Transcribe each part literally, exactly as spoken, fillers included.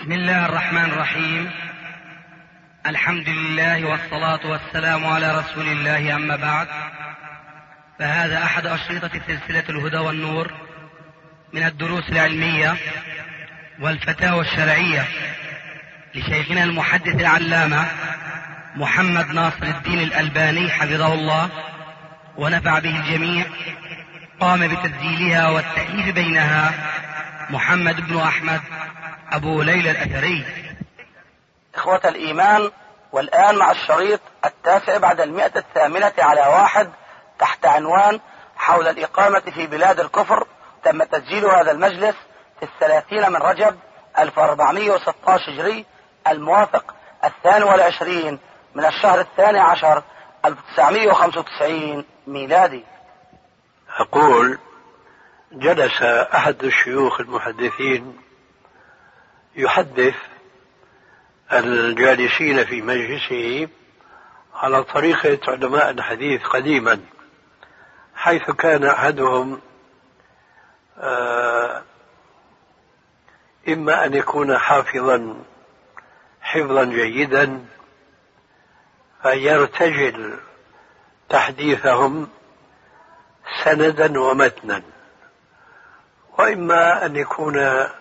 بسم الله الرحمن الرحيم. الحمد لله والصلاة والسلام على رسول الله، أما بعد، فهذا أحد أشرطة سلسلة الهدى والنور من الدروس العلمية والفتاوى الشرعية لشيخنا المحدث العلامة محمد ناصر الدين الألباني حفظه الله ونفع به الجميع. قام بتسجيلها والتأليف بينها محمد بن أحمد أبو ليلى الأثري. إخوة الإيمان، والآن مع الشريط التاسع بعد المئة الثامنة على واحد تحت عنوان حول الإقامة في بلاد الكفر. تم تسجيل هذا المجلس في الثلاثين من رجب ألف وأربعمائة وستة عشر هجري، الموافق الثاني والعشرين من الشهر الثاني عشر ألف وتسعمائة وخمسة وتسعين ميلادي. أقول: جلس أحد الشيوخ المحدثين يحدث الجالسين في مجلسه على طريقة علماء الحديث قديما، حيث كان أحدهم إما أن يكون حافظا حفظا جيدا فيرتجل تحديثهم سندا ومتنا، وإما أن يكون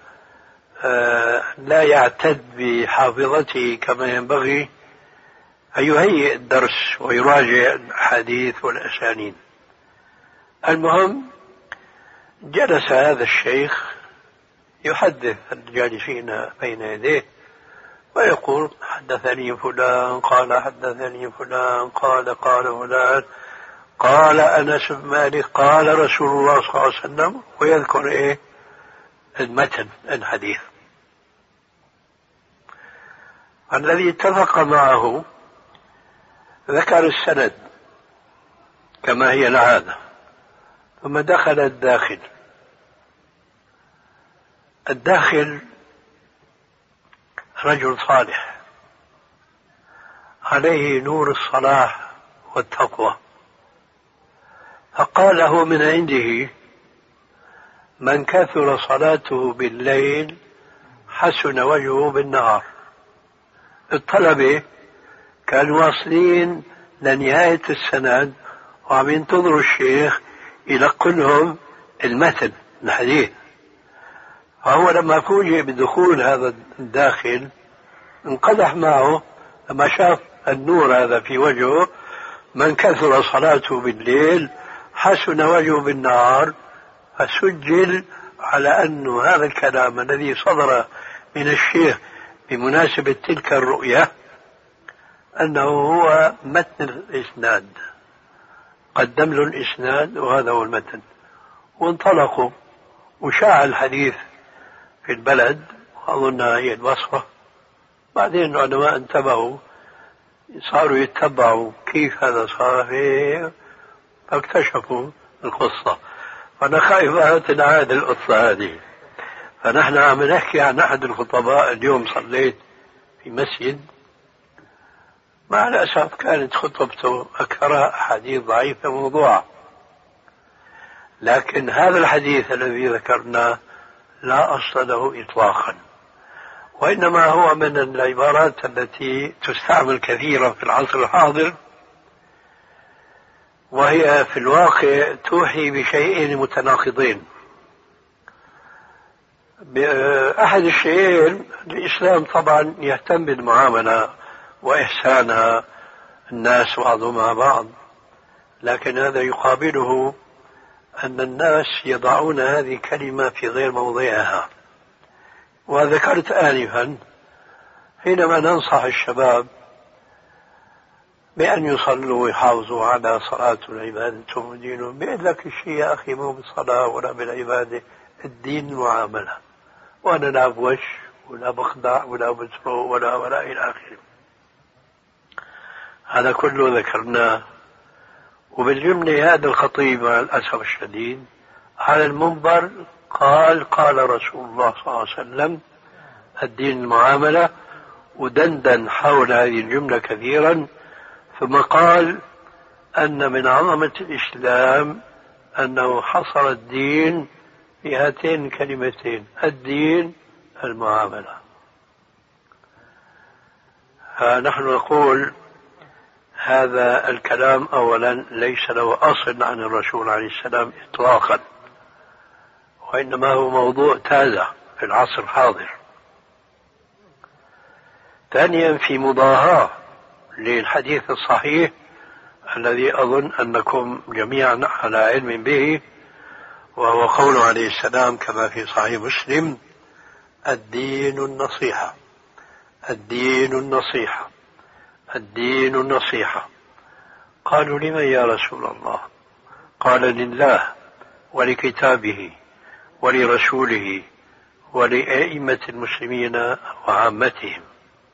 لا يعتد بحافظته كما ينبغي، أن يهيئ الدرس ويراجع الحديث والأسانيد. المهم، جلس هذا الشيخ يحدث الجالسين بين يديه ويقول: حدثني فلان قال حدثني فلان قال قال فلان قال أنس بن مالك قال رسول الله صلى الله عليه وسلم، ويذكر إيه؟ المتن الحديث. الذي اتفق معه ذكر السند كما هي العادة، ثم دخل الداخل. الداخل رجل صالح عليه نور الصلاح والتقوى، فقال له من عنده: من كثر صلاته بالليل حسن وجهه بالنهار. الطلبة كانوا واصلين لنهاية السند وعم ينتظروا الشيخ يلقنهم المتن الحديث، فهو لما فوجئ بدخول هذا الداخل انقدح معه لما شاف النور هذا في وجهه: من كثر صلاته بالليل حسن وجهه بالنهار. فسجل على أن هذا الكلام الذي صدر من الشيخ بمناسبة تلك الرؤية أنه هو متن الإسناد، قدم له الإسناد وهذا هو المتن. وانطلقوا وشاع الحديث في البلد، وأظنها هي البصرة. بعدين العلماء انتبهوا، صاروا يتبعوا كيف هذا صار فيه، فاكتشفوا القصة. فأنا خايف تنعاد القصة هذه. فنحن عم نحكي عن أحد الخطباء. اليوم صليت في مسجد، مع الأسف كانت خطبته أكثر أحاديث ضعيفة موضوعة، لكن هذا الحديث الذي ذكرناه لا أصل له إطلاقا، وإنما هو من العبارات التي تستعمل كثيرا في العصر الحاضر، وهي في الواقع توحي بشيئين متناقضين. أحد الشيئين، الإسلام طبعا يهتم بالمعاملة وإحسانها الناس بعضهم مع بعض، لكن هذا يقابله أن الناس يضعون هذه الكلمة في غير موضعها. وذكرت آنفا حينما ننصح الشباب بأن يصلوا ويحافظوا على صلاة العبادة ودينهم، بيقول لك الشيء يا أخي مو بالصلاة ولا بالعبادة، الدين المعاملة، وأنا لا بوش ولا بخضع ولا بسرق ولا ولا إلى آخره. هذا كله ذكرناه. وبالجملة هذا الخطيب مع الأسف الشديد على المنبر قال: قال رسول الله صلى الله عليه وسلم الدين المعاملة، ودندن حول هذه الجملة كثيرا، ثم قال أن من عظمة الإسلام أنه حصر الدين في هاتين الكلمتين: الدين المعاملة. فنحن نقول هذا الكلام أولا ليس له أصل عن الرسول عليه السلام إطلاقا، وإنما هو موضوع تازة في العصر الحاضر. ثانيا في مضاهاة للحديث الصحيح الذي أظن أنكم جميعا على علم به، وهو قوله عليه السلام كما في صحيح مسلم: الدين النصيحة، الدين النصيحة، الدين النصيحة. قالوا: لمن يا رسول الله؟ قال: لله ولكتابه ولرسوله ولأئمة المسلمين وعامتهم.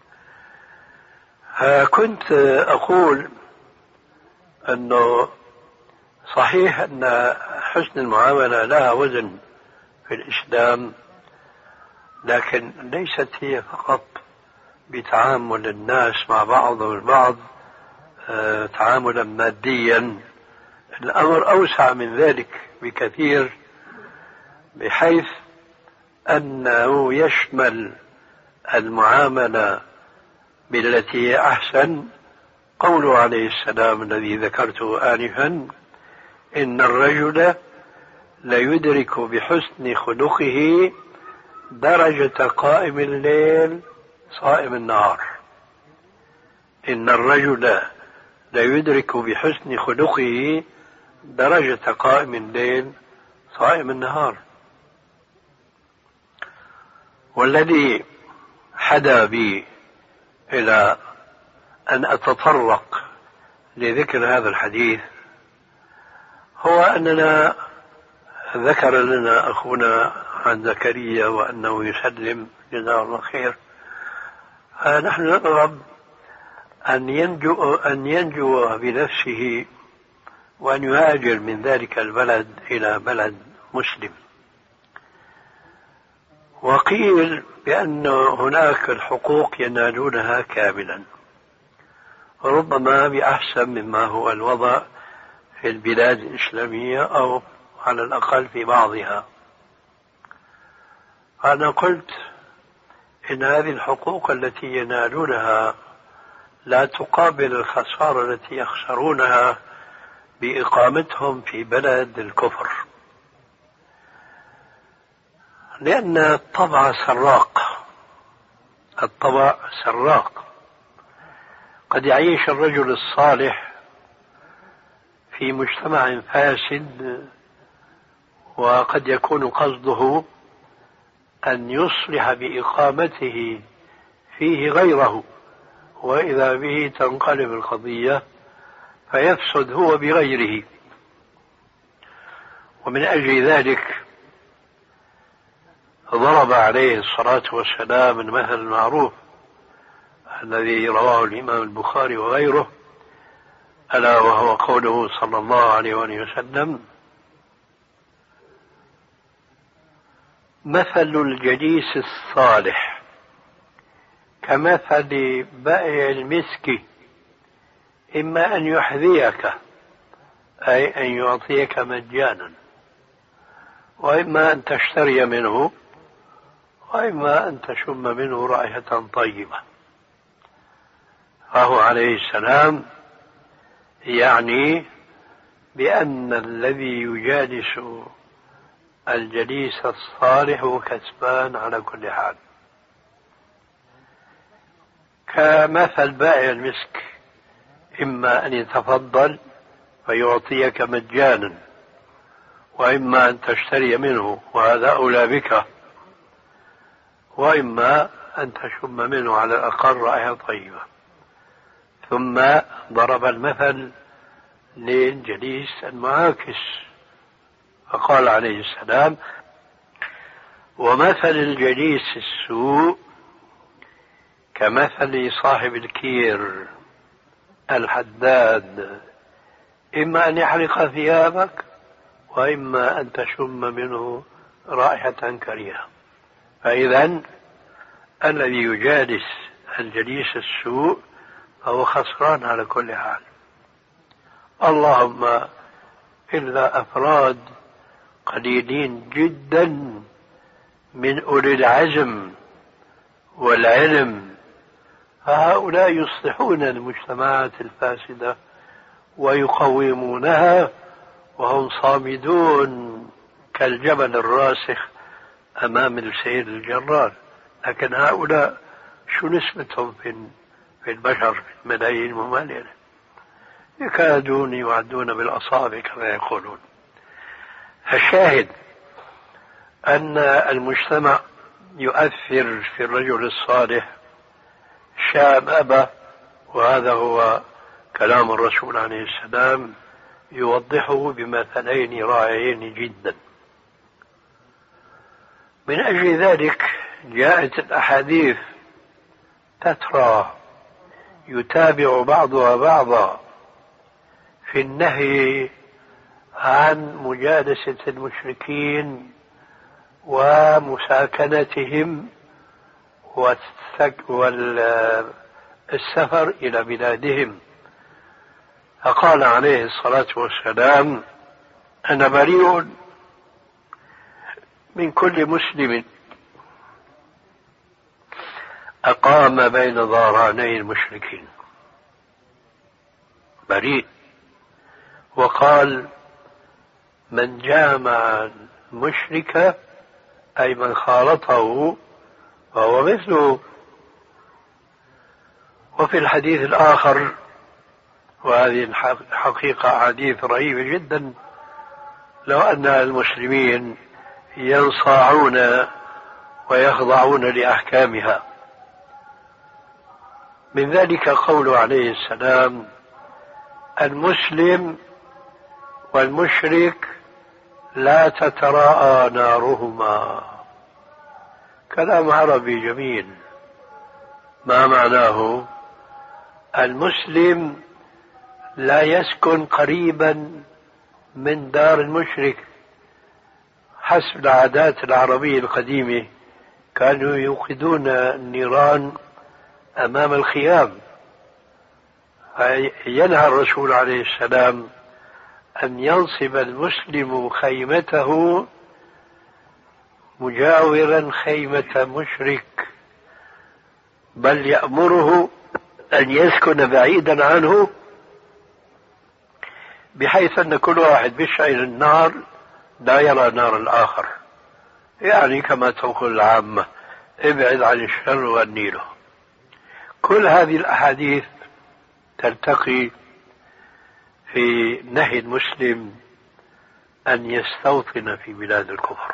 كنت أقول أنه صحيح أن حسن المعاملة لها وزن في الإسلام، لكن ليست هي فقط بتعامل الناس مع بعضهم البعض تعاملا ماديا. الأمر أوسع من ذلك بكثير، بحيث أنه يشمل المعاملة بالتي هي أحسن. قوله عليه السلام الذي ذكرته آنفا: إن الرجل ليدرك بحسن خلقه درجة قائم الليل صائم النهار. إن الرجل ليدرك بحسن خلقه درجة قائم الليل صائم النهار. والذي حدا بي إلى أن أتطرق لذكر هذا الحديث هو أننا ذكر لنا أخونا عن زكريا وأنه يسلم جزاه الله خير. نحن نرغب أن ينجو, أن ينجو بنفسه وأن يهاجر من ذلك البلد إلى بلد مسلم. وقيل بأن هناك الحقوق ينالونها كاملا، ربما بأحسن مما هو الوضع في البلاد الإسلامية أو على الأقل في بعضها. أنا قلت إن هذه الحقوق التي ينالونها لا تقابل الخسارة التي يخسرونها بإقامتهم في بلد الكفر، لأن الطبع سراق، الطبع سراق. قد يعيش الرجل الصالح في مجتمع فاسد وقد يكون قصده أن يصلح بإقامته فيه غيره، وإذا به تنقلب القضية فيفسد هو بغيره. ومن أجل ذلك ضرب عليه الصلاة والسلام المثل المعروف الذي رواه الإمام البخاري وغيره، ألا وهو قوله صلى الله عليه وسلم: مثل الجليس الصالح كمثل بائع المسك، إما أن يحذيك أي أن يعطيك مجانا، وإما أن تشتري منه، وإما أن تشم منه رائحة طيبة. فهو عليه السلام يعني بأن الذي يجالس الجليس الصالح هو كسبان على كل حال، كمثل بائع المسك، إما أن يتفضل فيعطيك مجانا، وإما أن تشتري منه وهذا أولى بك، وإما أن تشم منه على الأقل رائحة طيبة. ثم ضرب المثل للجليس المعاكس فقال عليه السلام: ومثل الجليس السوء كمثل صاحب الكير الحداد، إما أن يحرق ثيابك وإما أن تشم منه رائحة كريهة. فإذا الذي يجالس الجليس السوء فهو خسران على كل حال، اللهم إلا أفراد قليلين جدا من أولي العزم والعلم فهؤلاء يصلحون المجتمعات الفاسدة ويقومونها وهم صامدون كالجبل الراسخ أمام السيل الجرار. لكن هؤلاء شو نسبتهم في في البشر في الملايين الممالية؟ يكادون يعدون بالأصابع كما يقولون. الشاهد أن المجتمع يؤثر في الرجل الصالح شاء أم أبى، وهذا هو كلام الرسول عليه السلام يوضحه بمثلين رائعين جدا. من أجل ذلك جاءت الأحاديث تترى يتابع بعضها بعضا في النهي عن مجالسة المشركين ومساكنتهم والسفر إلى بلادهم. فقال عليه الصلاة والسلام: أنا بريء من كل مسلم أقام بين ظهراني المشركين. بريء. وقال: من جامع المشرك أي من خالطه فهو مثله. وفي الحديث الآخر، وهذه الحقيقة حديث رهيب جدا، لو أن المسلمين ينصاعون ويخضعون لأحكامها. من ذلك قول عليه السلام: المسلم والمشرك لا تتراءى نارهما. كلام عربي جميل. ما معناه؟ المسلم لا يسكن قريبا من دار المشرك. حسب العادات العربية القديمة كانوا يوقدون النيران أمام الخيام. ينهى الرسول عليه السلام أن ينصب المسلم خيمته مجاورا خيمة مشرك، بل يأمره أن يسكن بعيدا عنه، بحيث أن كل واحد بيشعل النار لا يرى نار الآخر. يعني كما تقول العامة: ابعد عن الشر والنيله. كل هذه الأحاديث تلتقي في نهي المسلم أن يستوطن في بلاد الكفر.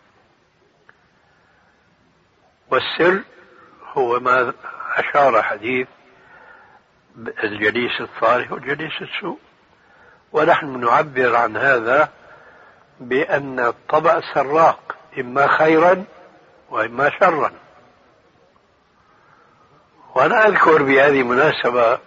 والسر هو ما أشار حديث الجليس الصالح والجليس السوء. ونحن نعبر عن هذا بأن الطبع سراق، إما خيرا وإما شرا. وأنا أذكر بهذه المناسبة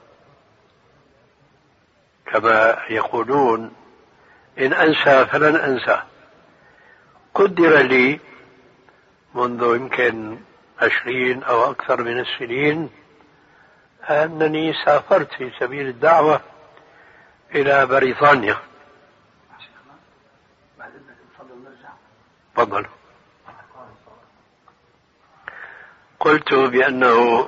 كما يقولون: إن أنسى فلن أنسى. قدر لي منذ يمكن عشرين أو أكثر من السنين أنني سافرت في سبيل الدعوة إلى بريطانيا. تفضل. قلت بأنه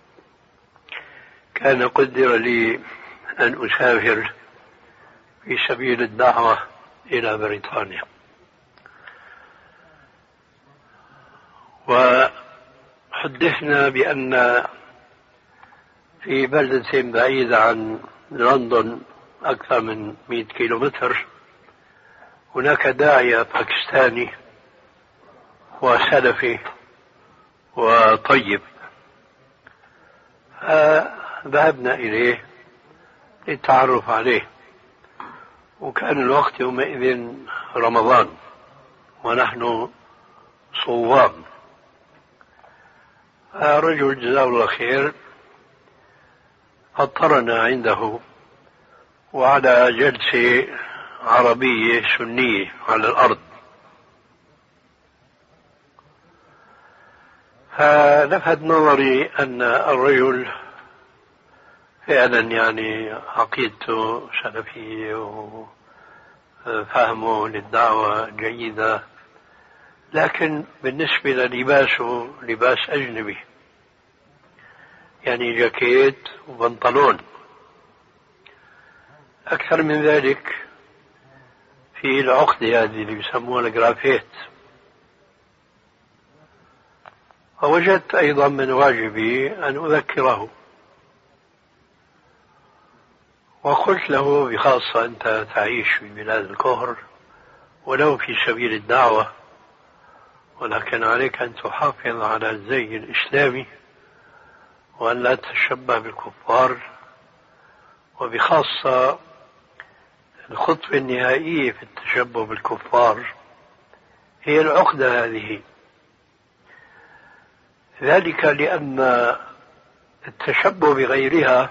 كان قدر لي أن أسافر في سبيل الدعوة إلى بريطانيا، وحدثنا بأن في بلدة بعيدة عن لندن أكثر من مئة كيلومتر هناك داعية باكستاني وسلفي وطيب. فذهبنا إليه للتعرف عليه، وكان الوقت يومئذ رمضان ونحن صوام. رجل جزاه الله خير فطرنا عنده وعلى جلسة عربية سنية على الأرض. فلفت نظري أن الرجل فعلا يعني عقيدته سلفية وفهمه للدعوة جيدة، لكن بالنسبة للباسه لباس أجنبي. يعني جاكيت وبنطلون. أكثر من ذلك في العقدة هذه اللي بيسموها الجرافيت. فوجدت أيضا من واجبي أن أذكره، وقلت له بخاصة أنت تعيش في بلاد الكفر ولو في سبيل الدعوة، ولكن عليك أن تحافظ على الزي الإسلامي وأن لا تتشبه بالكفار، وبخاصة الخطوة النهائية في التشبه بالكفار هي العقدة هذه. ذلك لأن التشبه بغيرها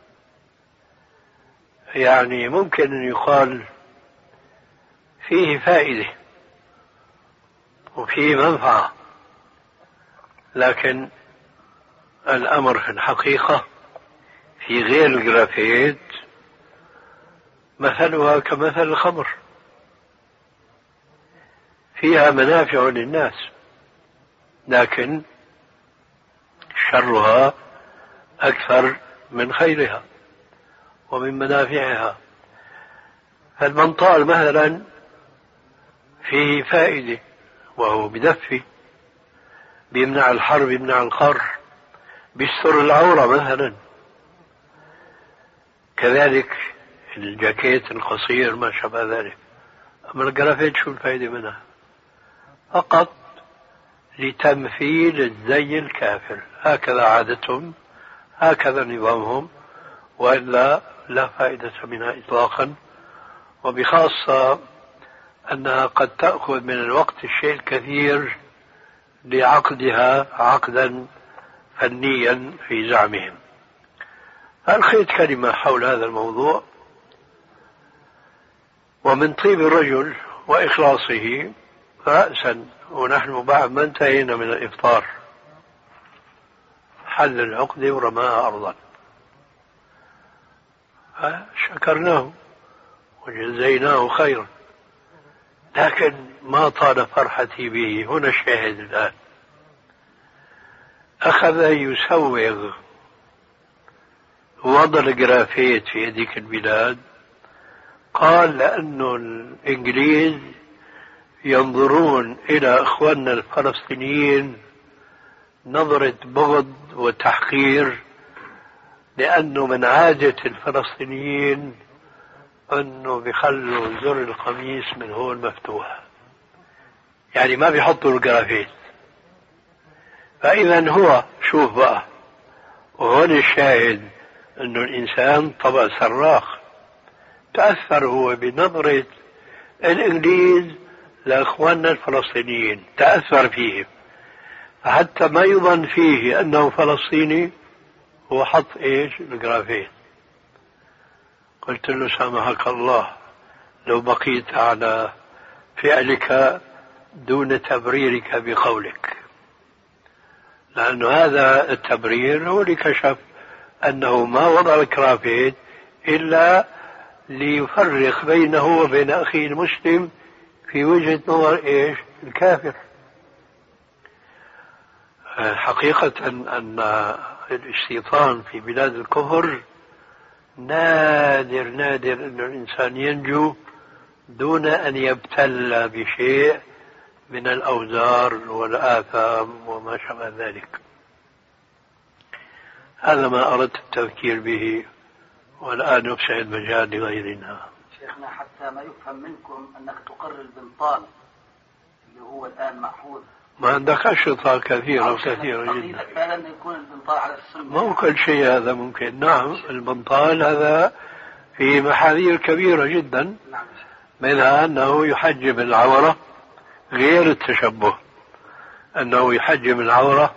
يعني ممكن أن يقال فيه فائدة وفيه منفعة، لكن الأمر في الحقيقة في غير الجرافيت مثلها كمثل الخمر، فيها منافع للناس لكن شرها أكثر من خيرها ومن منافعها. فالمنطال مثلا فيه فائدة وهو بدفي، بيمنع الحر بيمنع القر، بيستر العورة مثلا. كذلك الجاكيت القصير ما شابه ذلك. أما الجرافيت شو الفائدة منها؟ فقط لتمثيل الزي الكافر، هكذا عادتهم هكذا نظامهم، وإلا لا فائدة منها إطلاقا. وبخاصة أنها قد تأخذ من الوقت الشيء الكثير لعقدها عقدا فنيا في زعمهم. ألقيت كلمة حول هذا الموضوع، ومن طيب الرجل وإخلاصه رأسا، ونحن بعد ما انتهينا من الإفطار حل العقدة ورماها أرضا، شكرناه وجزيناه خيرا، لكن ما طال فرحتي به. هنا الشاهد الآن، أخذ يسوغ وضع الجرافيت في هذيك البلاد. قال لأنه الإنجليز ينظرون إلى إخواننا الفلسطينيين نظرة بغض وتحقير، لأنه من عادة الفلسطينيين أنه بيخلوا زر القميص من هون مفتوح، يعني ما بيحطوا الجرافيت. فإذا هو شوف بقى، وهون الشاهد أنه الإنسان طبع صراخ، تأثر هو بنظرة الإنجليز لإخواننا الفلسطينيين، تأثر فيهم، حتى ما يظن فيه أنه فلسطيني هو حط إيش الجرافيت. قلت له سامحك الله لو بقيت على فعلك دون تبريرك بقولك، لأن هذا التبرير هو اللي كشف أنه ما وضع الجرافيت إلا ليفرق بينه وبين أخيه المسلم في وجهة نظر إيش الكافر. حقيقة أن الاستيطان في بلاد الكفر نادر نادر أن الإنسان ينجو دون أن يبتل بشيء من الأوزار والآثام وما شابه ذلك. هذا ما أردت التفكير به، والآن نفسح المجال لغيرنا. شيخنا حتى ما يفهم منكم أنك تقرر البنطال اللي هو الآن محفوظ، ما عندك أشرطة كثيرة وكثيرة جدا. فعلا يكون البنطال على السنة، مو كل شيء هذا ممكن. نعم البنطال هذا في محاذير كبيرة جدا، منها أنه يحجب العورة، غير التشبه أنه يحجب العورة،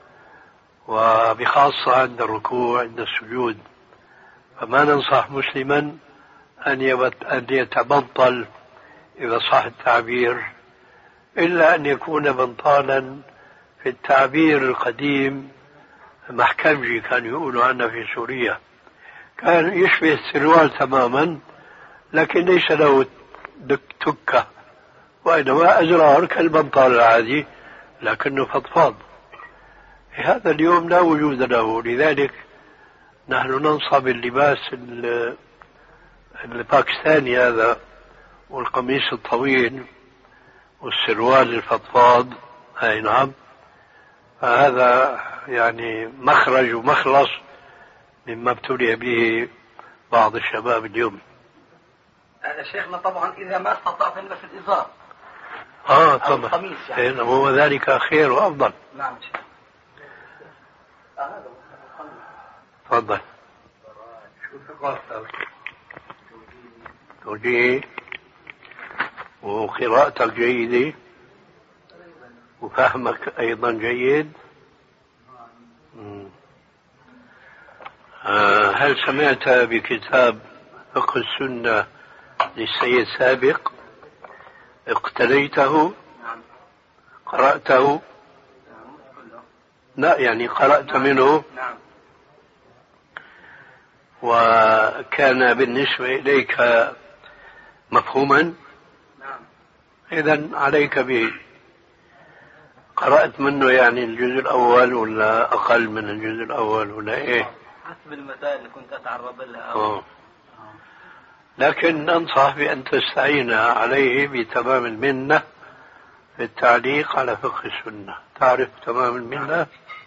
وبخاصة عند الركوع عند السجود. فما ننصح مسلما أن يتبنطل إذا صح التعبير، إلا أن يكون بنطالا في التعبير القديم محكمجي كانوا يقولوا عنه في سوريا، كان يشبه السروال تماما لكن ليس له تكة، وإنما أزرار كالبنطال العادي لكنه فضفاض. هذا اليوم لا وجود له، لذلك نحن ننصب اللباس الباكستاني هذا والقميص الطويل والسروال الفضفاض. أي نعم، فهذا يعني مخرج ومخلص مما ابتلي به بعض الشباب اليوم. هذا شيخنا طبعا إذا ما استطعت تلبس الإزار. آه طبعا، يعني. هو ذلك خير وأفضل. نعم شيخ. تفضل. شو ثقافتك؟ توجيه وقراءتك جيدة وفهمك أيضا جيد. آه هل سمعت بكتاب فقه السنة للسيد سابق؟ اقتنيته؟ قرأته؟ لا يعني قرأت منه وكان بالنسبة إليك مفهوما؟ إذن عليك به. قرأت منه يعني الجزء الأول ولا أقل من الجزء الأول ولا إيه؟ حسب المسائل اللي كنت أتعرض لها. أوه. لكن أنصح بأن تستعين عليه بتمام المنة في التعليق على فقه السنة. تعرف تمام المنة؟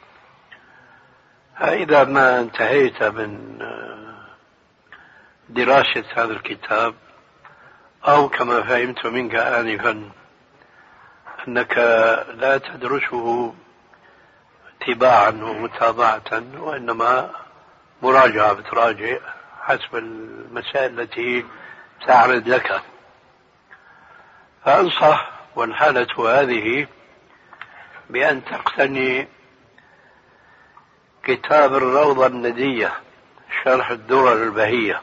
إذا ما انتهيت من دراسة هذا الكتاب أو كما فهمت منك آنفا أنك لا تدرسه اتباعا ومتابعة وإنما مراجعة، بتراجع حسب المسائل التي تعرض لك، فأنصح والحالة هذه بأن تقتني كتاب الروضة الندية شرح الدرر البهية،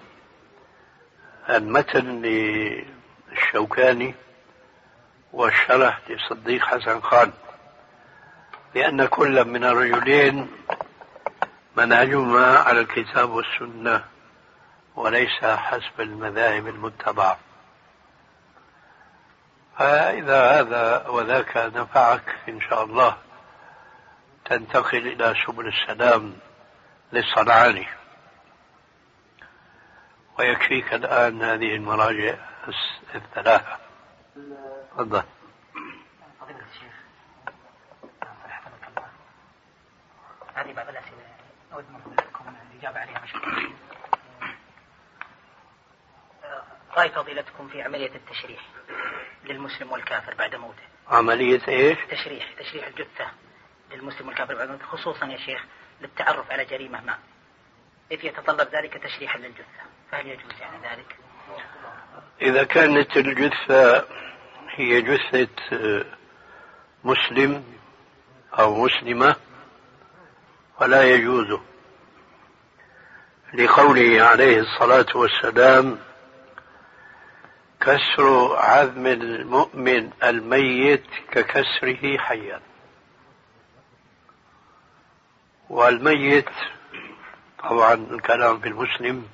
المتن للشوكاني والشرح لصديق حسن خان، لأن كل من الرجلين منهجهما على الكتاب والسنة وليس حسب المذاهب المتبعة. فإذا هذا وذاك نفعك إن شاء الله تنتقل إلى سبل السلام للصنعاني، ويكفيك الآن هذه المراجع الثلاثة. تفضل. فضيلة الشيخ، هذه بعض الأسئلة أود منكم الإجابة عليها مشكورة. رأي فضيلتكم في عملية التشريح للمسلم والكافر بعد موته. عملية إيش؟ تشريح تشريح الجثة للمسلم والكافر بعد موته، خصوصا يا شيخ للتعرف على جريمة ما، إذ يتطلب ذلك تشريحا للجثة، فهل يجوز يعني ذلك؟ إذا كانت الجثة هي جثة مسلم أو مسلمة فلا يجوز، لقوله عليه الصلاة والسلام: كسر عظم المؤمن الميت ككسره حيا. والميت طبعا الكلام في المسلم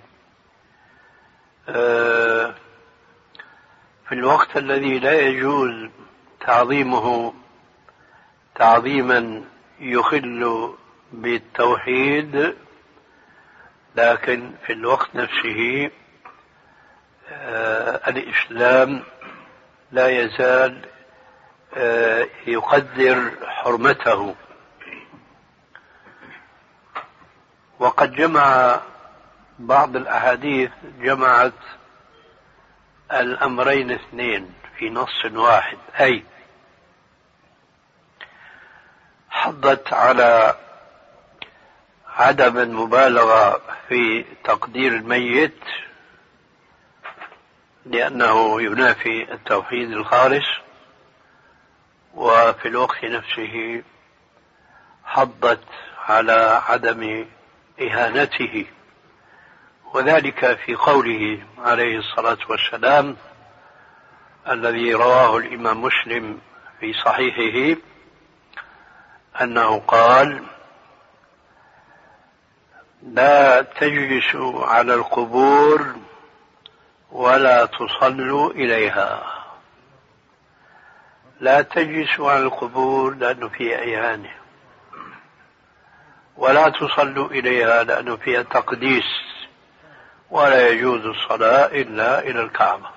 في الوقت الذي لا يجوز تعظيمه تعظيما يخل بالتوحيد، لكن في الوقت نفسه آه الإسلام لا يزال آه يقدر حرمته. وقد جمع بعض الأحاديث جمعت الأمرين اثنين في نص واحد، أي حضت على عدم المبالغة في تقدير الميت لأنه ينافي التوحيد الخالص، وفي الوقت نفسه حضت على عدم إهانته، وذلك في قوله عليه الصلاة والسلام الذي رواه الإمام مسلم في صحيحه أنه قال: لا تجلسوا على القبور ولا تصلوا إليها. لا تجلسوا على القبور لأنه في إهانة، ولا تصلوا إليها لأنه فيها تقديس، ولا يجوز الصلاة إلا إلى الكعبة.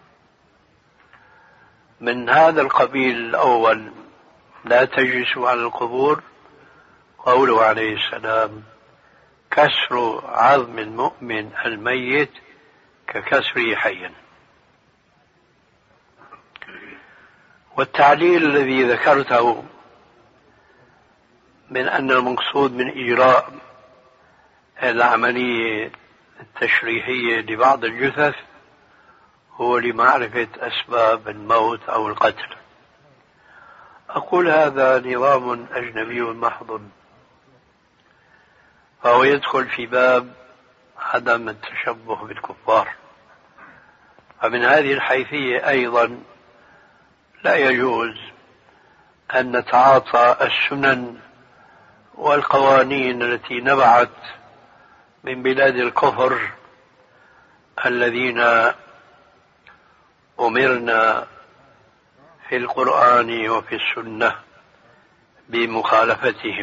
من هذا القبيل الأول لا تجلسوا على القبور قوله عليه السلام: كسر عظم المؤمن الميت ككسره حيا. والتعليل الذي ذكرته من أن المقصود من إجراء العملية التشريحية لبعض الجثث هو لمعرفة أسباب الموت أو القتل. أقول هذا نظام أجنبي محض، فهو يدخل في باب عدم التشبه بالكفار. فمن هذه الحيثية أيضا لا يجوز أن نتعاطى السنن والقوانين التي نبعت من بلاد الكفر الذين أمرنا في القرآن وفي السنة بمخالفتهم.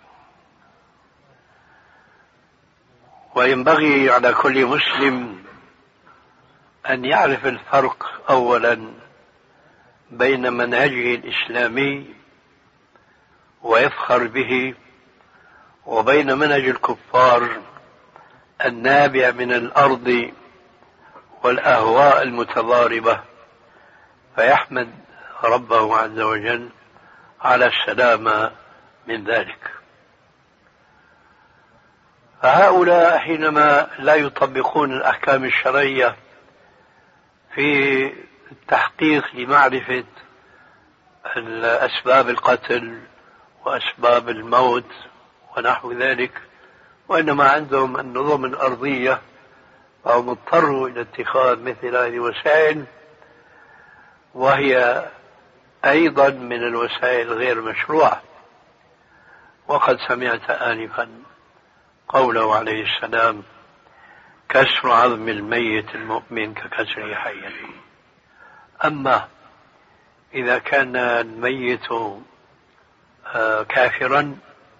وينبغي على كل مسلم أن يعرف الفرق أولا بين منهجه الإسلامي ويفخر به وبين منهج الكفار النابع من الأرض والأهواء المتضاربة، فيحمد ربه عز وجل على السلامة من ذلك. فهؤلاء حينما لا يطبقون الأحكام الشرعية في التحقيق لمعرفة أسباب القتل وأسباب الموت ونحو ذلك، وإنما عندهم النظم الأرضية، فهم اضطروا إلى اتخاذ مثل هذه الوسائل، وهي أيضا من الوسائل غير مشروعة. وقد سمعت آنفا قوله عليه السلام: كسر عظم الميت المؤمن ككسره حيا. أما إذا كان الميت كافرا،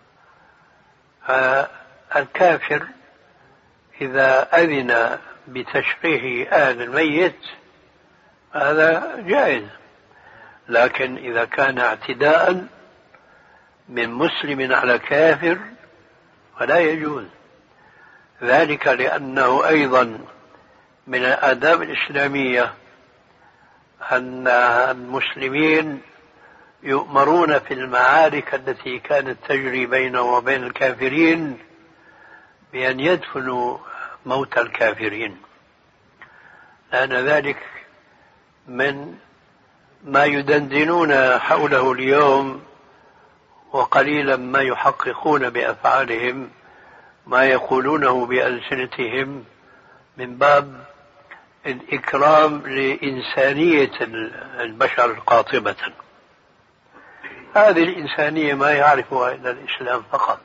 فالكافر إذا أذن بتشريح أهل الميت هذا جائز، لكن إذا كان اعتداء من مسلم على كافر فلا يجوز ذلك، لأنه أيضا من الآداب الإسلامية أن المسلمين يؤمرون في المعارك التي كانت تجري بينهم وبين الكافرين بأن يدفنوا موت الكافرين، لأن ذلك من ما يدندنون حوله اليوم، وقليلا ما يحققون بأفعالهم ما يقولونه بألسنتهم من باب الإكرام لإنسانية البشر قاطبة. هذه الإنسانية ما يعرفها إلا الإسلام فقط،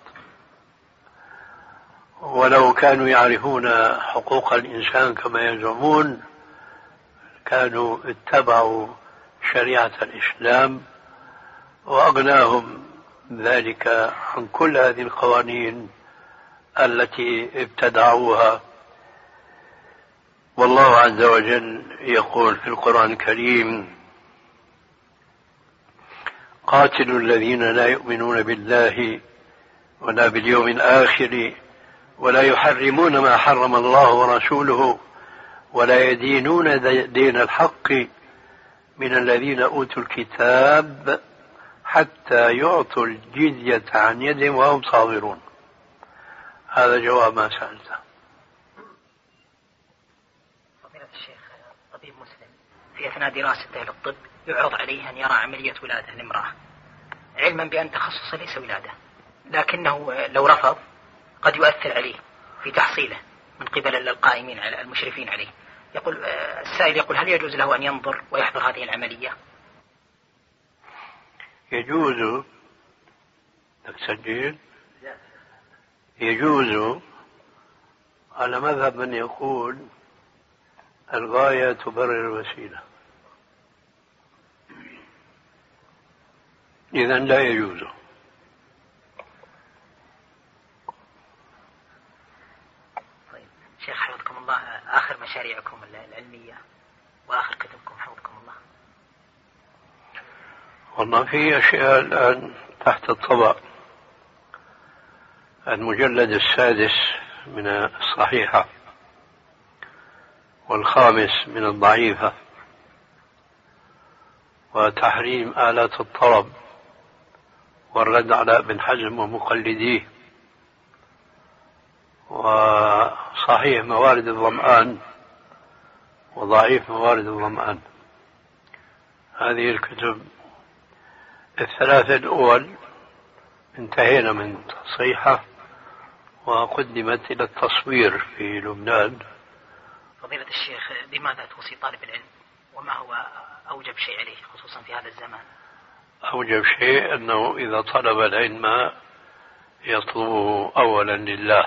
ولو كانوا يعرفون حقوق الإنسان كما يزعمون كانوا اتبعوا شريعة الإسلام وأغناهم ذلك عن كل هذه القوانين التي ابتدعوها. والله عز وجل يقول في القرآن الكريم: قاتلوا الذين لا يؤمنون بالله ولا باليوم الآخر ولا يحرمون ما حرم الله ورسوله ولا يدينون دين الحق من الذين أوتوا الكتاب حتى يعطوا الجزية عن يد وهم صاغرون. هذا جواب ما سألته. فضيلة الشيخ، طبيب مسلم في أثناء دراسته للطب يعرض عليه أن يرى عملية ولادة لامرأة، علما بأن تخصصه ليس ولادة، لكنه لو رفض قد يؤثر عليه في تحصيله من قبل القائمين على المشرفين عليه. يقول السائل يقول: هل يجوز له أن ينظر ويحضر هذه العملية؟ يجوز. تسجيل يجوز على مذهب من يقول الغاية تبرر الوسيلة، إذن لا يجوز. شيخ حفظكم الله، آخر مشاريعكم العلمية وآخر كتبكم حفظكم الله. والله في أشياء الآن تحت الطبع. المجلد السادس من الصحيحة والخامس من الضعيفة، وتحريم آلات الطرب والرد على ابن حزم ومقلديه، وصحيح موارد الظمآن وضعيف موارد الظمآن. هذه الكتب الثلاثة الأول انتهينا من تصحيحها وقدمت إلى التصوير في لبنان. فضيلة الشيخ، بماذا توصي طالب العلم، وما هو أوجب شيء عليه خصوصا في هذا الزمان؟ أوجب شيء أنه إذا طلب العلم يطلبه أولا لله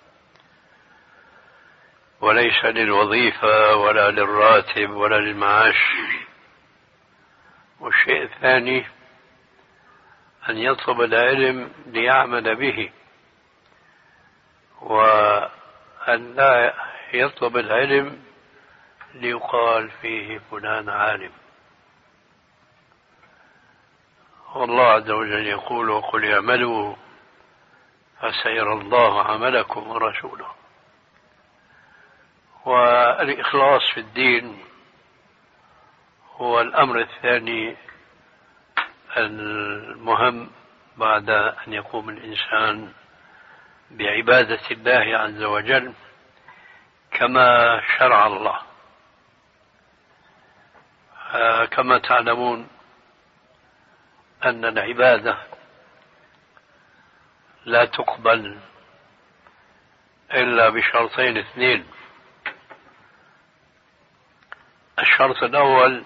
وليس للوظيفة ولا للراتب ولا للمعاش. والشيء الثاني أن يطلب العلم ليعمل به، وأن لا يطلب العلم ليقال فيه فلان عالم. والله عز وجل يقول: وقل اعملوا فسيرى الله عملكم ورسوله. والإخلاص في الدين هو الأمر الثاني المهم بعد أن يقوم الإنسان بعبادة الله عز وجل كما شرع الله. كما تعلمون أن العبادة لا تقبل إلا بشرطين اثنين. الشرط الأول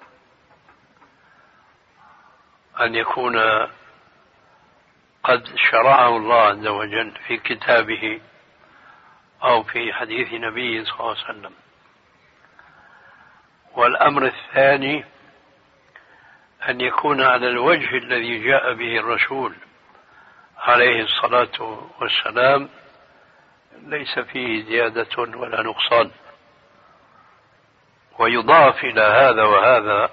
أن يكون قد شرعه الله عز وجل في كتابه أو في حديث نبيه صلى الله عليه وسلم. والأمر الثاني أن يكون على الوجه الذي جاء به الرسول عليه الصلاة والسلام، ليس فيه زيادة ولا نقصان. ويضاف إلى هذا وهذا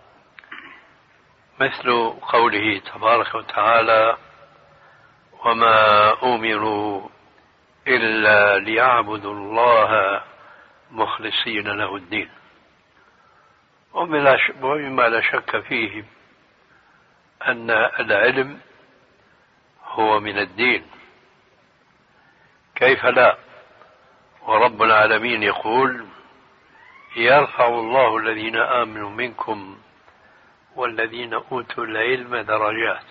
مثل قوله تبارك وتعالى: وما أمروا إلا ليعبدوا الله مخلصين له الدين. ومما لا شك فيه أن العلم هو من الدين، كيف لا؟ ورب العالمين يقول: يرفع الله الذين آمنوا منكم والذين أوتوا العلم درجات.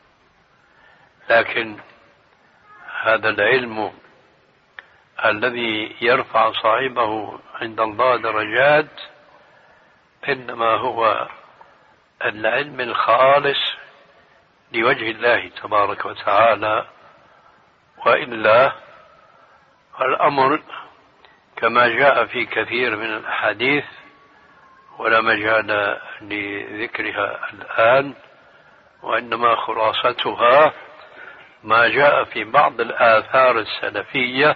لكن هذا العلم الذي يرفع صاحبه عند الله درجات إنما هو العلم الخالص لوجه الله تبارك وتعالى، وإلا الأمر كما جاء في كثير من الأحاديث ولا مجال لذكرها الآن، وإنما خلاصتها ما جاء في بعض الآثار السلفية: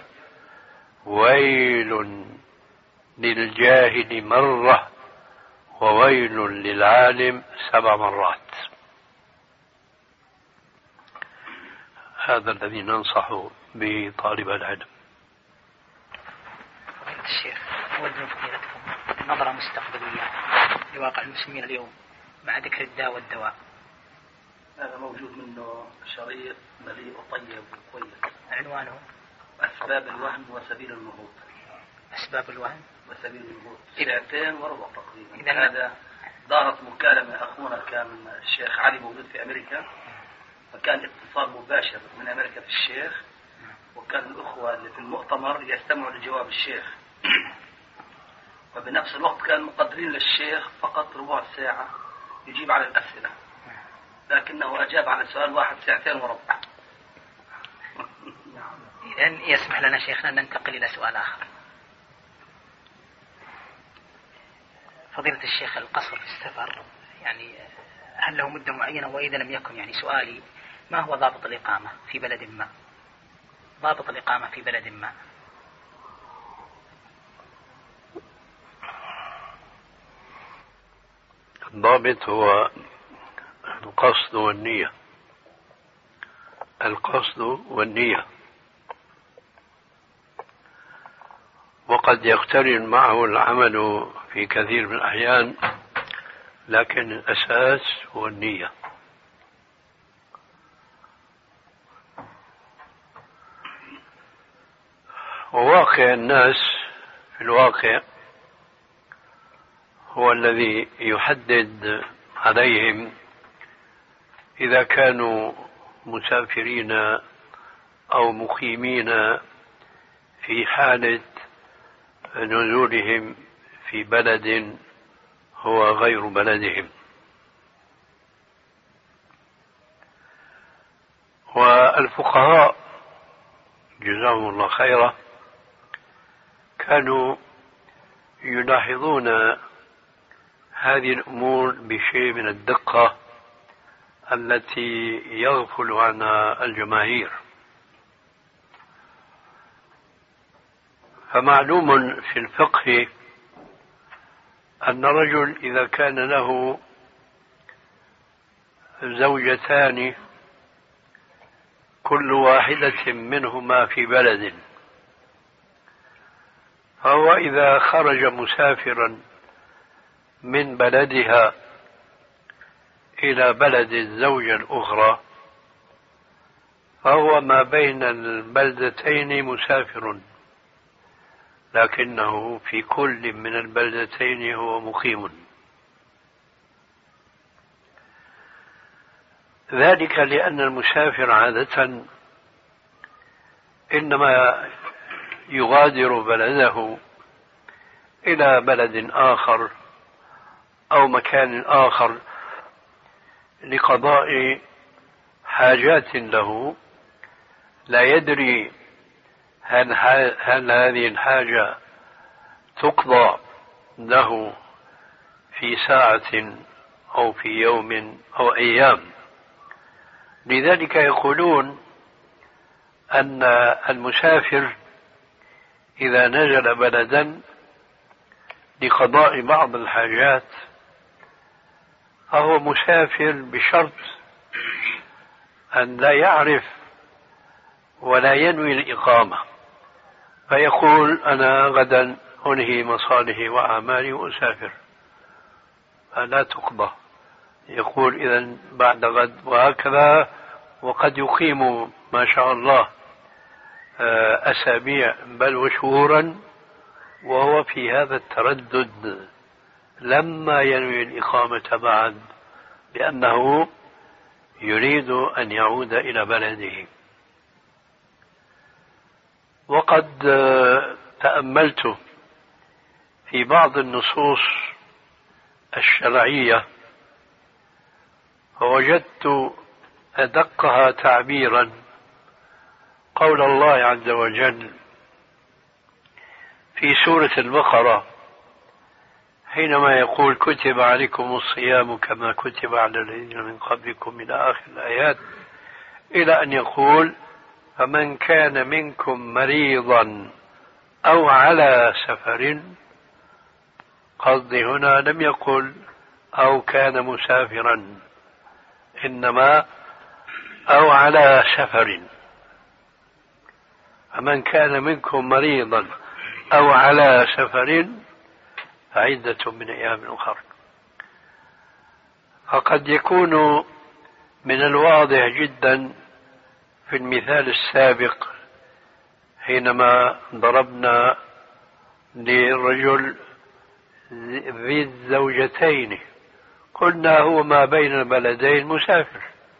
ويل للجاهل مرة وويل للعالم سبع مرات. هذا الذي ننصح به طالب العلم. فضيلة الشيخ، أود من فضيلتكم نظرة مستقبلية لواقع المسلمين اليوم مع ذكر الداء والدواء. هذا موجود منه شريط مليء وطيب وكويس، عنوانه أسباب الوهن وسبيل النهوض. أسباب الوهن وسبيل النهوض، ساعتين وربع تقريبا. إذا هذا دارت مكالمة، أخونا كان الشيخ علي موجود في أمريكا، فكان اتصال مباشر من أمريكا في الشيخ، وكان الأخوة اللي في المؤتمر يستمعوا لجواب الشيخ، وبنفس الوقت كان مقدرين للشيخ فقط ربع ساعة يجيب على الأسئلة، لكنه أجاب على سؤال واحد ساعتين وربع. إذن يسمح لنا شيخنا أن ننتقل إلى سؤال آخر. فضيلة الشيخ، القصر في السفر يعني هل له مدة معينة؟ وإذا لم يكن يعني سؤالي: ما هو ضابط الإقامة في بلد ما؟ ضابط الإقامة في بلد ما. الضابط هو القصد والنية. القصد والنية، وقد يقترن معه العمل في كثير من الأحيان، لكن الأساس هو النية. وواقع الناس في الواقع هو الذي يحدد عليهم إذا كانوا مسافرين أو مقيمين في حالة نزولهم في بلد هو غير بلدهم. والفقهاء جزاهم الله خيرا كانوا يلاحظون هذه الأمور بشيء من الدقة التي يغفل عنها الجماهير. فمعلوم في الفقه أن الرجل إذا كان له زوجتان كل واحدة منهما في بلد، فهو إذا خرج مسافرا من بلدها إلى بلد الزوجة الأخرى فهو ما بين البلدتين مسافر، لكنه في كل من البلدتين هو مقيم. ذلك لأن المسافر عادة إنما يغادر بلده إلى بلد آخر أو مكان آخر لقضاء حاجات له، لا يدري هل, هل هذه الحاجة تقضى له في ساعة أو في يوم أو أيام. لذلك يقولون أن المسافر إذا نزل بلدا لقضاء بعض الحاجات فهو مسافر بشرط أن لا يعرف ولا ينوي الإقامة، فيقول أنا غدا أنهي مصالحي وأعمالي وأسافر، فلا تقضى. يقول إذن بعد غد، وهكذا. وقد يقيم ما شاء الله أسابيع بل وشهورا وهو في هذا التردد لما ينوي الإقامة بعد، لأنه يريد أن يعود إلى بلده. وقد تأملت في بعض النصوص الشرعية فوجدت أدقها تعبيرا قول الله عز وجل في سورة البقرة حينما يقول كتب عليكم الصيام كما كتب على الذين من قبلكم إلى آخر الآيات، إلى أن يقول فمن كان منكم مريضا أو على سفر. قصدي هنا لم يقل أو كان مسافرا، إنما أو على سفر. فمن كان منكم مريضا أو على سفر فعدة من أيام أخرى. فقد يكون من الواضح جدا في المثال السابق حينما ضربنا للرجل ذي الزوجتين قلنا هو ما بين البلدين مسافر،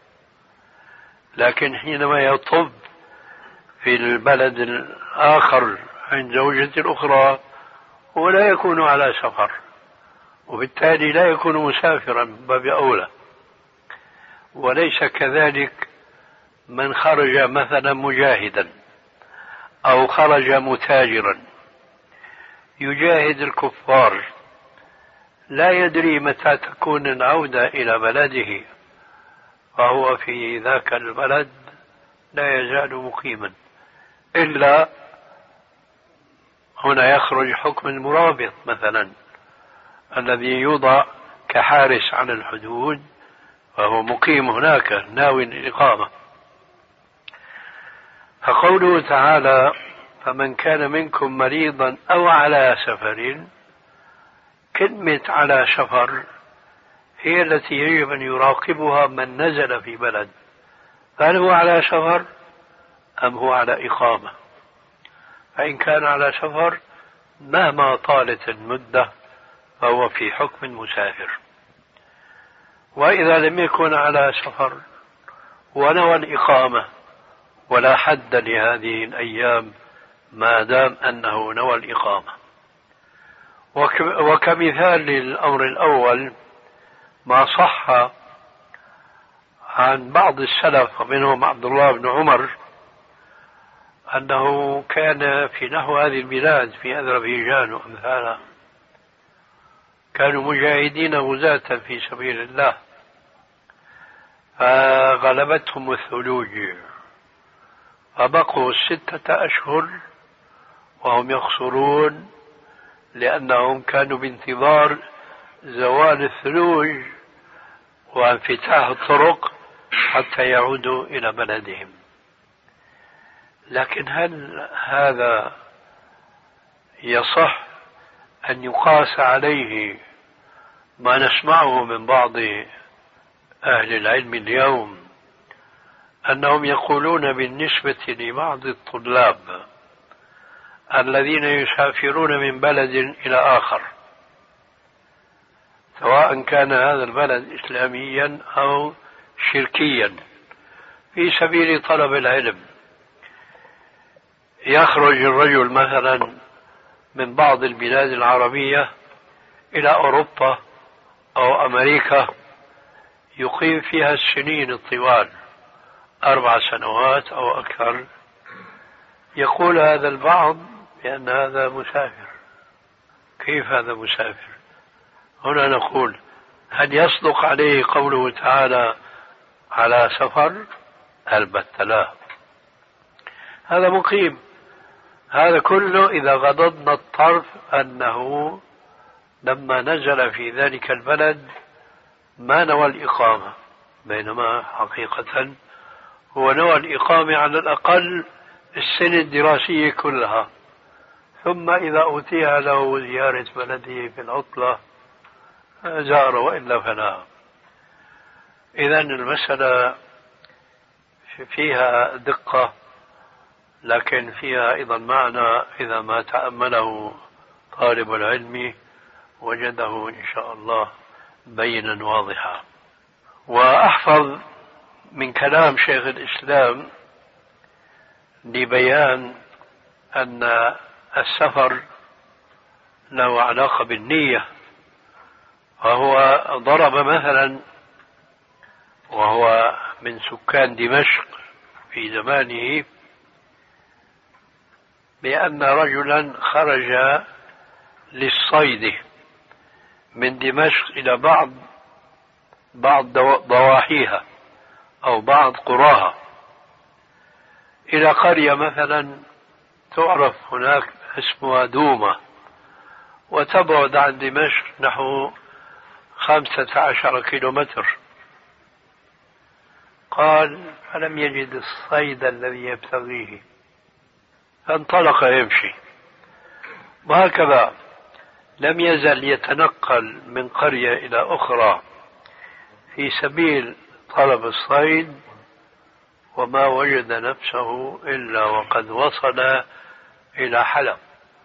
لكن حينما يطب في البلد الآخر عند زوجة الأخرى هو لا يكون على سفر، وبالتالي لا يكون مسافرا باب أولى. وليس كذلك من خرج مثلا مجاهدا أو خرج متاجرا يجاهد الكفار، لا يدري متى تكون العودة إلى بلده، فهو في ذاك البلد لا يزال مقيما، إلا هنا يخرج حكم المرابط مثلا الذي يوضع كحارس على الحدود وهو مقيم هناك ناوي الإقامة. فقوله تعالى فمن كان منكم مريضا أو على سفر، كلمة على سفر هي التي يجب أن يراقبها من نزل في بلد، هل هو على سفر أم هو على إقامة؟ فإن كان على سفر مهما طالت المدة فهو في حكم المسافر، وإذا لم يكن على سفر ونوى الإقامة ولا حد لهذه الأيام ما دام أنه نوى الإقامة. وكمثال للأمر الأول ما صح عن بعض السلف ومنهم عبد الله بن عمر أنه كان في نحو هذه البلاد في أذربيجان وأمثالها كانوا مجاهدين غزاة في سبيل الله، فغلبتهم الثلوج فبقوا ستة أشهر وهم يخسرون لأنهم كانوا بانتظار زوال الثلوج وانفتاح الطرق حتى يعودوا إلى بلدهم. لكن هل هذا يصح أن يقاس عليه ما نسمعه من بعض أهل العلم اليوم أنهم يقولون بالنسبة لبعض الطلاب الذين يسافرون من بلد إلى آخر سواء كان هذا البلد إسلاميا أو شركيا في سبيل طلب العلم، يخرج الرجل مثلا من بعض البلاد العربية إلى أوروبا أو أمريكا يقيم فيها السنين الطوال أربع سنوات أو أكثر، يقول هذا البعض بأن هذا مسافر. كيف هذا مسافر؟ هنا نقول هل يصدق عليه قوله تعالى على سفر؟ البتة لا، هذا مقيم. هذا كله إذا غضضنا الطرف أنه لما نزل في ذلك البلد ما نوى الإقامة، بينما حقيقة هو نوى الإقامة على الأقل السنة الدراسية كلها، ثم إذا أوتيها له زيارة بلده في العطلة زار وإلا فلا. إذن المسألة فيها دقة لكن فيها أيضا معنى إذا ما تأمله طالب العلم وجده إن شاء الله بينا واضحا. وأحفظ من كلام شيخ الإسلام لبيان أن السفر له علاقة بالنية، وهو ضرب مثلا وهو من سكان دمشق في زمانه بأن رجلا خرج للصيد من دمشق إلى بعض بعض ضواحيها أو بعض قراها إلى قرية مثلا تعرف هناك اسمها دومة وتبعد عن دمشق نحو خمسة عشر كيلومتر. قال فلم يجد الصيد الذي يبتغيه فانطلق يمشي، وهكذا لم يزل يتنقل من قرية إلى أخرى في سبيل طلب الصيد وما وجد نفسه إلا وقد وصل إلى حلب،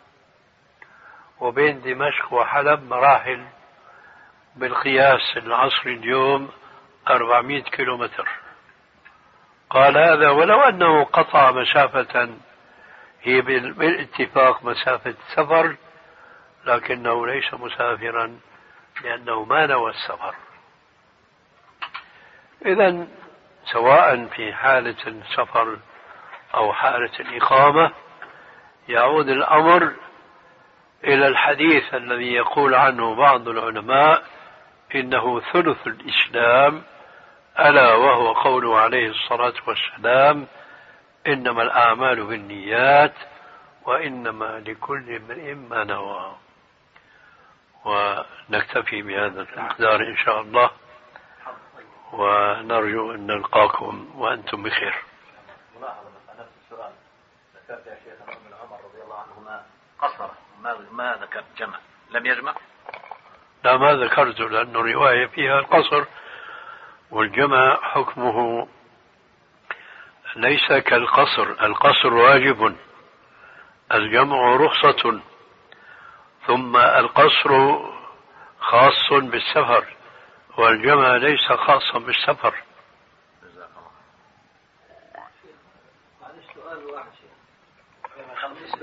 وبين دمشق وحلب مراحل بالقياس العصري اليوم أربعمائة كيلومتر. قال هذا ولو أنه قطع مسافة هي بالاتفاق مسافة سفر لكنه ليس مسافرا لأنه ما نوى السفر. إذن سواء في حالة السفر أو حالة الإقامة يعود الأمر إلى الحديث الذي يقول عنه بعض العلماء إنه ثلث الإسلام، ألا وهو قوله عليه الصلاة والسلام إنما الأعمال بالنيات وإنما لكل امرئ ما نوى. ونكتفي بهذا المقدار إن شاء الله، ونرجو أن نلقاكم وأنتم بخير. ملاحظة مثلا نفس السؤال ذكرت يا شيخ ابن عمر رضي الله عنهما قصر، ما ما ذكرت جمع، لم يجمع؟ لا ما ذكرته، لأنه رواية فيها القصر، والجمع حكمه ليس كالقصر. القصر واجب، الجمع رخصة، ثم القصر خاص بالسفر، والجمع ليس خاصا بالسفر. سؤال واحد بالنسبة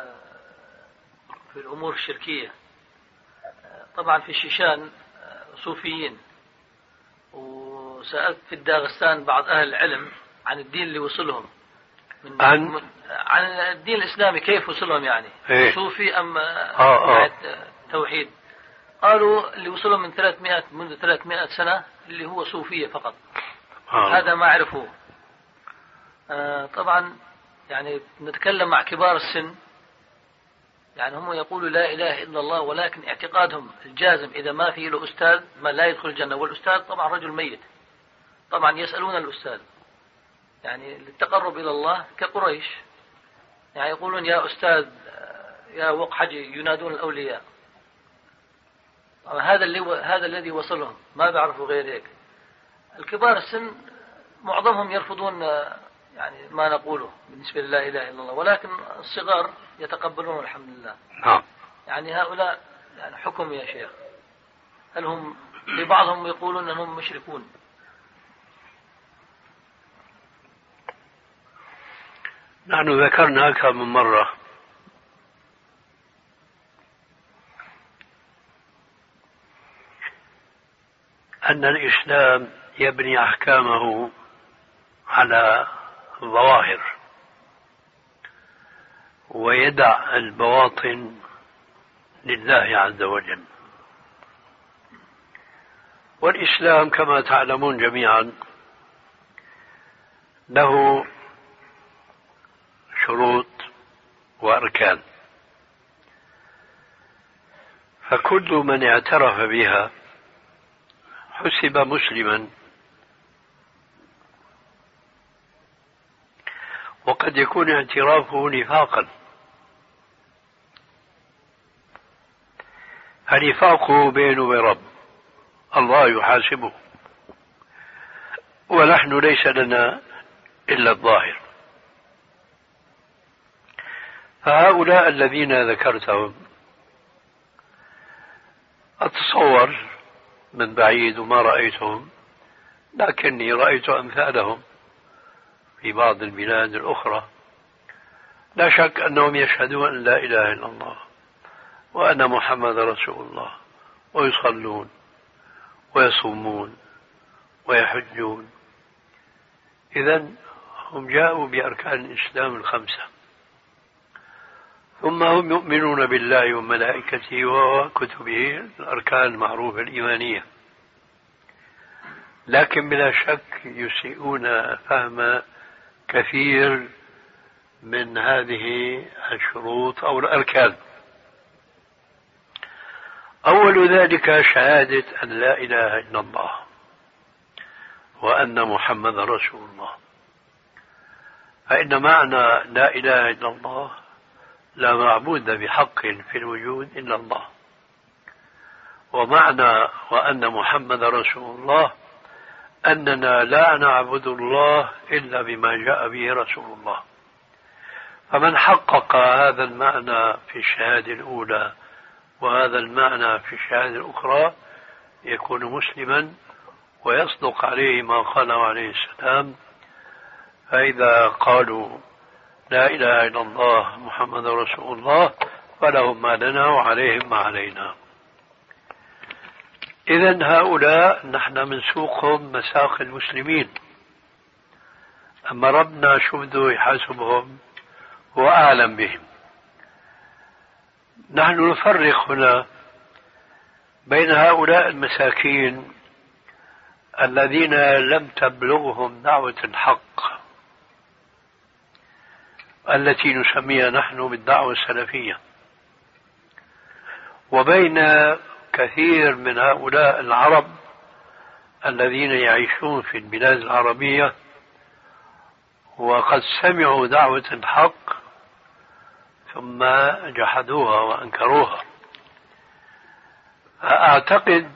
في الأمور الشركية، طبعا في الشيشان صوفيين، وسألت في الداغستان بعض أهل العلم عن الدين اللي وصلهم من عن عن الدين الإسلامي كيف وصلهم، يعني إيه؟ صوفي أم آه آه. توحيد. قالوا اللي وصلهم من ثلاثمائة منذ ثلاثمائة سنة اللي هو صوفية فقط. آه. هذا ما عرفوه. آه طبعا يعني نتكلم مع كبار السن، يعني هم يقولوا لا إله إلا الله، ولكن اعتقادهم الجازم إذا ما في له أستاذ ما لا يدخل الجنة، والأستاذ طبعا رجل ميت. طبعا يسألون الأستاذ يعني للتقرب إلى الله كقريش، يعني يقولون يا أستاذ يا وقحجي، ينادون الأولياء. هذا اللي هذا الذي وصلهم، ما بيعرفوا غير هيك. الكبار السن معظمهم يرفضون يعني ما نقوله بالنسبة للا إله إلا الله، ولكن الصغار يتقبلون الحمد لله. نعم. يعني هؤلاء يعني حكم يا شيخ، هل هم لبعضهم يقولون أنهم مشركون؟ نحن ذكرنا أكثر من مرة أن الإسلام يبني أحكامه على الظواهر ويدع البواطن لله عز وجل. والإسلام كما تعلمون جميعا له شروط وأركان، فكل من اعترف بها حسب مسلما، وقد يكون اعترافه نفاقا، فنفاقه بينه وبين رب الله يحاسبه، ونحن ليس لنا إلا الظاهر. فهؤلاء الذين ذكرتهم أتصور من بعيد وما رأيتهم، لكني رأيت أمثالهم في بعض البلاد الأخرى، لا شك أنهم يشهدون أن لا إله إلا الله وأن محمد رسول الله، ويصلون ويصومون ويحجون. إذن هم جاءوا بأركان الإسلام الخمسة، ثم هم يؤمنون بالله وملائكته وكتبه، الأركان المعروفة الإيمانية، لكن بلا شك يسيئون فهم كثير من هذه الشروط أو الأركان. أول ذلك شهادة أن لا إله إلا الله وأن محمد رسول الله. فإن معنى لا إله إلا الله لا معبود بحق في الوجود إلا الله، ومعنى وأن محمد رسول الله أننا لا نعبد الله إلا بما جاء به رسول الله. فمن حقق هذا المعنى في الشهادة الأولى وهذا المعنى في الشهادة الأخرى يكون مسلما، ويصدق عليه ما قاله عليه السلام. فإذا قالوا لا إله إلا الله محمد رسول الله فلهم ما لنا وعليهم ما علينا. إذن هؤلاء نحن منسوقهم مساق المسلمين، أما ربنا شو بده يحاسبهم هو أعلم بهم. نحن نفرق هنا بين هؤلاء المساكين الذين لم تبلغهم دعوة الحق التي نسميها نحن بالدعوة السلفية، وبين كثير من هؤلاء العرب الذين يعيشون في البلاد العربية وقد سمعوا دعوة الحق ثم جحدوها وأنكروها. أعتقد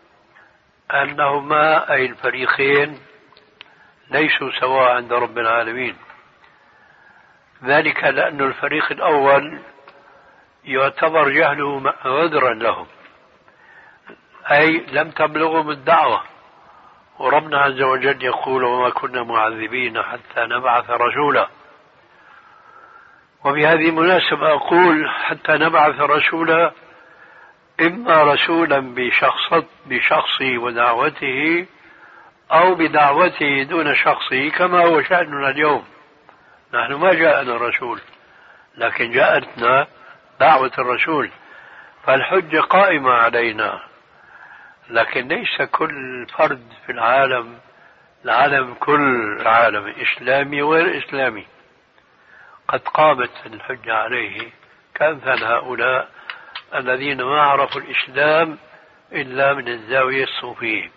أنهما أي الفريقين ليسوا سواء عند رب العالمين، ذلك لأن الفريق الأول يعتبر جهله عذرا لهم، أي لم تبلغهم الدعوة، وربنا عز وجل يقول وما كنا معذبين حتى نبعث رسولا. وبهذه المناسبة أقول حتى نبعث رسولا، إما رسولا بشخص بشخصه ودعوته أو بدعوته دون شخصه كما هو شأننا اليوم. نحن ما جاءنا رسول لكن جاءتنا دعوة الرسول، فالحجة قائمة علينا، لكن ليس كل فرد في العالم العالم كل عالم إسلامي وغير إسلامي قد قامت الحجة عليه كأمثال هؤلاء الذين ما عرفوا الإسلام إلا من الزاوية الصوفية.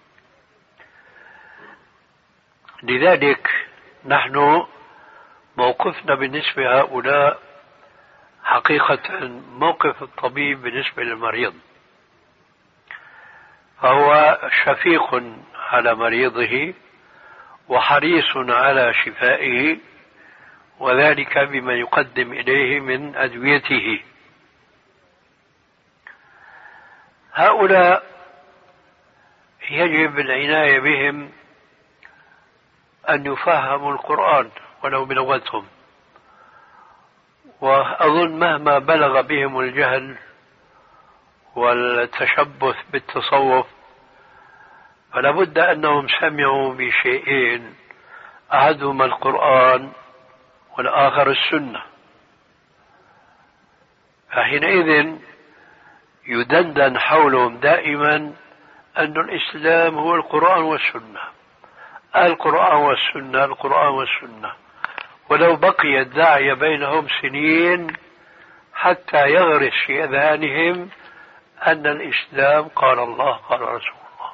لذلك نحن موقفنا بالنسبة لهؤلاء حقيقة موقف الطبيب بالنسبة للمريض، فهو شفيق على مريضه وحريص على شفائه، وذلك بما يقدم إليه من أدويته. هؤلاء يجب العناية بهم أن يفهموا القرآن ولو بلغتهم، وأظن مهما بلغ بهم الجهل والتشبث بالتصوف فلا بد أنهم سمعوا بشيئين، أحدهما القرآن والآخر السنة، فحينئذ يدندن حولهم دائما أن الإسلام هو القرآن والسنة، القرآن والسنة القرآن والسنة، ولو بقي الداعية بينهم سنين حتى يغرس في أذهانهم أن الإسلام قال الله قال رسول الله.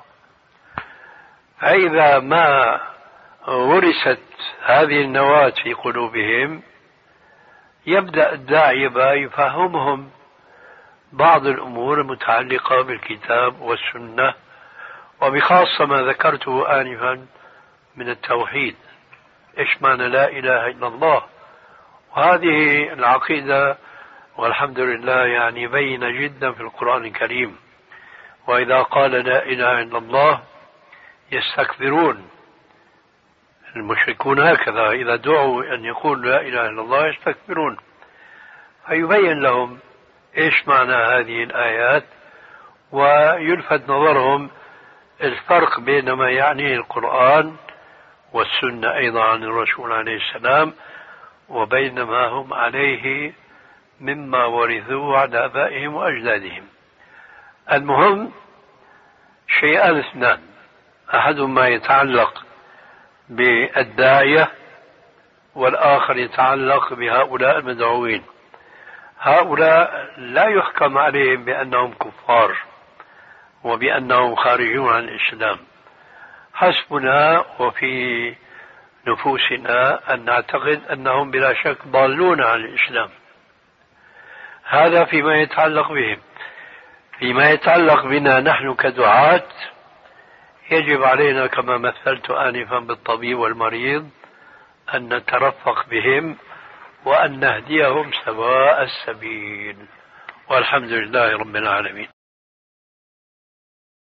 فإذا ما ورست هذه النواة في قلوبهم يبدأ الداعية يفهمهم بعض الأمور المتعلقة بالكتاب والسنة، وبخاصة ما ذكرته آنفا من التوحيد، إيش معنى لا إله إلا الله. وهذه العقيدة والحمد لله يعني بينة جدا في القرآن الكريم، وإذا قال لا إله إلا الله يستكبرون. المشركون هكذا إذا دعوا أن يقولوا لا إله إلا الله يستكبرون، فيبين لهم إيش معنى هذه الآيات، ويلفت نظرهم الفرق بين ما يعنيه القرآن والسنة أيضا عن الرسول عليه السلام وبين ما هم عليه مما ورثوه عن آبائهم وأجدادهم. المهم شيئان اثنان، أحدهما يتعلق بالداعية والآخر يتعلق بهؤلاء المدعوين. هؤلاء لا يحكم عليهم بأنهم كفار وبأنهم خارجون عن الإسلام، حسبنا وفي نفوسنا أن نعتقد أنهم بلا شك ضالون عن الإسلام. هذا فيما يتعلق بهم. فيما يتعلق بنا نحن كدعاة يجب علينا كما مثلت آنفا بالطبيب والمريض أن نترفق بهم وأن نهديهم سواء السبيل، والحمد لله رب العالمين.